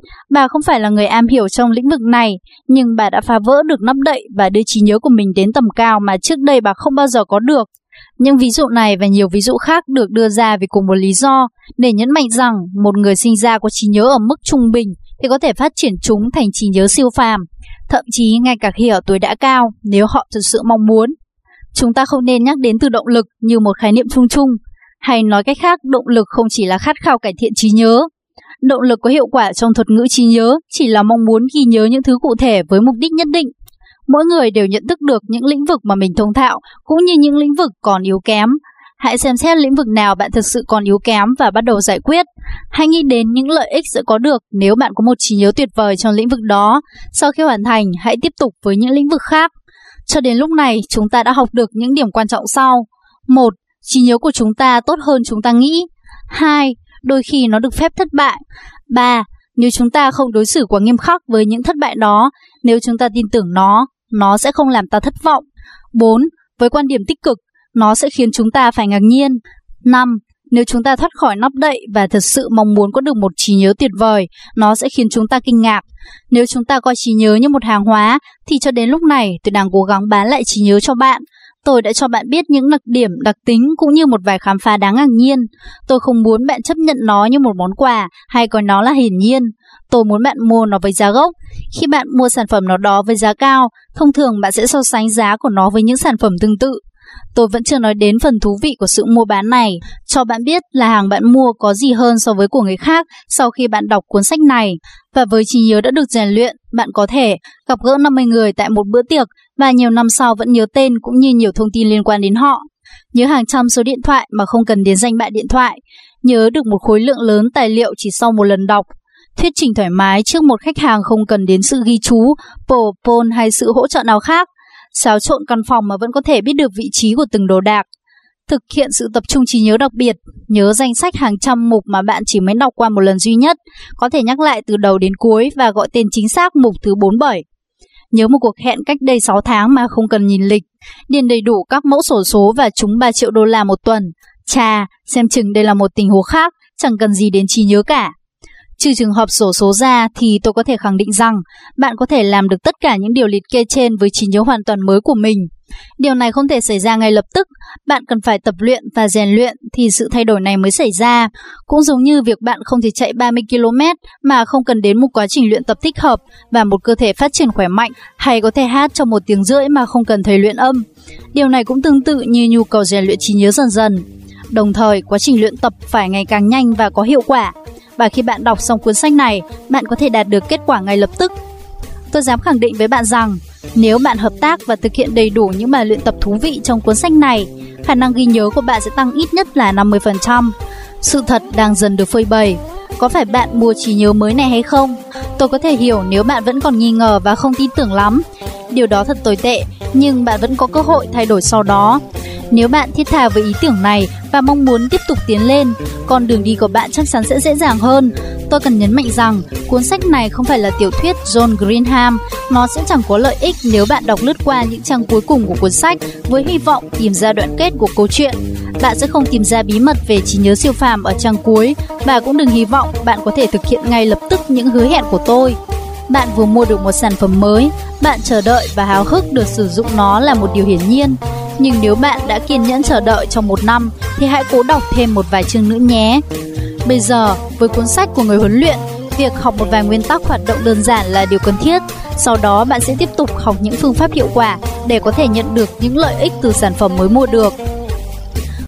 Bà không phải là người am hiểu trong lĩnh vực này, nhưng bà đã phá vỡ được nắp đậy và đưa trí nhớ của mình đến tầm cao mà trước đây bà không bao giờ có được. Những ví dụ này và nhiều ví dụ khác được đưa ra vì cùng một lý do, để nhấn mạnh rằng một người sinh ra có trí nhớ ở mức trung bình thì có thể phát triển chúng thành trí nhớ siêu phàm, thậm chí ngay cả khi ở tuổi đã cao nếu họ thực sự mong muốn. Chúng ta không nên nhắc đến từ động lực như một khái niệm chung chung, hay nói cách khác, động lực không chỉ là khát khao cải thiện trí nhớ. Động lực có hiệu quả trong thuật ngữ trí nhớ chỉ là mong muốn ghi nhớ những thứ cụ thể với mục đích nhất định. Mỗi người đều nhận thức được những lĩnh vực mà mình thông thạo cũng như những lĩnh vực còn yếu kém. Hãy xem xét lĩnh vực nào bạn thực sự còn yếu kém và bắt đầu giải quyết. Hãy nghĩ đến những lợi ích sẽ có được nếu bạn có một trí nhớ tuyệt vời trong lĩnh vực đó. Sau khi hoàn thành, hãy tiếp tục với những lĩnh vực khác. Cho đến lúc này, chúng ta đã học được những điểm quan trọng sau. một. Trí nhớ của chúng ta tốt hơn chúng ta nghĩ. hai. Đôi khi nó được phép thất bại. ba. Nếu chúng ta không đối xử quá nghiêm khắc với những thất bại đó, nếu chúng ta tin tưởng nó, nó sẽ không làm ta thất vọng. bốn. Với quan điểm tích cực, nó sẽ khiến chúng ta phải ngạc nhiên. năm. Nếu chúng ta thoát khỏi nắp đậy và thật sự mong muốn có được một trí nhớ tuyệt vời, nó sẽ khiến chúng ta kinh ngạc. Nếu chúng ta coi trí nhớ như một hàng hóa, thì cho đến lúc này tôi đang cố gắng bán lại trí nhớ cho bạn. Tôi đã cho bạn biết những đặc điểm, đặc tính cũng như một vài khám phá đáng ngạc nhiên. Tôi không muốn bạn chấp nhận nó như một món quà hay coi nó là hiển nhiên. Tôi muốn bạn mua nó với giá gốc. Khi bạn mua sản phẩm nào đó với giá cao, thông thường bạn sẽ so sánh giá của nó với những sản phẩm tương tự. Tôi vẫn chưa nói đến phần thú vị của sự mua bán này, cho bạn biết là hàng bạn mua có gì hơn so với của người khác sau khi bạn đọc cuốn sách này. Và với trí nhớ đã được rèn luyện, bạn có thể gặp gỡ năm mươi người tại một bữa tiệc và nhiều năm sau vẫn nhớ tên cũng như nhiều thông tin liên quan đến họ. Nhớ hàng trăm số điện thoại mà không cần đến danh bạ điện thoại. Nhớ được một khối lượng lớn tài liệu chỉ sau một lần đọc. Thuyết trình thoải mái trước một khách hàng không cần đến sự ghi chú, PowerPoint hay sự hỗ trợ nào khác. Xáo trộn căn phòng mà vẫn có thể biết được vị trí của từng đồ đạc. Thực hiện sự tập trung trí nhớ đặc biệt. Nhớ danh sách hàng trăm mục mà bạn chỉ mới đọc qua một lần duy nhất. Có thể nhắc lại từ đầu đến cuối và gọi tên chính xác mục thứ bốn mươi bảy. Nhớ một cuộc hẹn cách đây sáu tháng mà không cần nhìn lịch. Điền đầy đủ các mẫu xổ số và trúng ba triệu đô la một tuần. Chà, xem chừng đây là một tình huống khác, chẳng cần gì đến trí nhớ cả. Trừ trường hợp xổ số ra thì tôi có thể khẳng định rằng bạn có thể làm được tất cả những điều liệt kê trên với trí nhớ hoàn toàn mới của mình. Điều này không thể xảy ra ngay lập tức, bạn cần phải tập luyện và rèn luyện thì sự thay đổi này mới xảy ra. Cũng giống như việc bạn không thể chạy ba mươi ki lô mét mà không cần đến một quá trình luyện tập thích hợp và một cơ thể phát triển khỏe mạnh, hay có thể hát trong một tiếng rưỡi mà không cần thầy luyện âm. Điều này cũng tương tự như nhu cầu rèn luyện trí nhớ dần dần. Đồng thời, quá trình luyện tập phải ngày càng nhanh và có hiệu quả. Và khi bạn đọc xong cuốn sách này, bạn có thể đạt được kết quả ngay lập tức. Tôi dám khẳng định với bạn rằng, nếu bạn hợp tác và thực hiện đầy đủ những bài luyện tập thú vị trong cuốn sách này, khả năng ghi nhớ của bạn sẽ tăng ít nhất là năm mươi phần trăm. Sự thật đang dần được phơi bày. Có phải bạn mua trí nhớ mới này hay không? Tôi có thể hiểu nếu bạn vẫn còn nghi ngờ và không tin tưởng lắm. Điều đó thật tồi tệ, nhưng bạn vẫn có cơ hội thay đổi sau đó. Nếu bạn thiết tha với ý tưởng này và mong muốn tiếp tục tiến lên, con đường đi của bạn chắc chắn sẽ dễ dàng hơn. Tôi cần nhấn mạnh rằng cuốn sách này không phải là tiểu thuyết John Greenham. Nó sẽ chẳng có lợi ích nếu bạn đọc lướt qua những trang cuối cùng của cuốn sách với hy vọng tìm ra đoạn kết của câu chuyện. Bạn sẽ không tìm ra bí mật về trí nhớ siêu phàm ở trang cuối, và cũng đừng hy vọng bạn có thể thực hiện ngay lập tức những hứa hẹn của tôi. Bạn vừa mua được một sản phẩm mới, bạn chờ đợi và háo hức được sử dụng nó là một điều hiển nhiên. Nhưng nếu bạn đã kiên nhẫn chờ đợi trong một năm thì hãy cố đọc thêm một vài chương nữa nhé. Bây giờ, với cuốn sách của người huấn luyện, việc học một vài nguyên tắc hoạt động đơn giản là điều cần thiết. Sau đó bạn sẽ tiếp tục học những phương pháp hiệu quả để có thể nhận được những lợi ích từ sản phẩm mới mua được.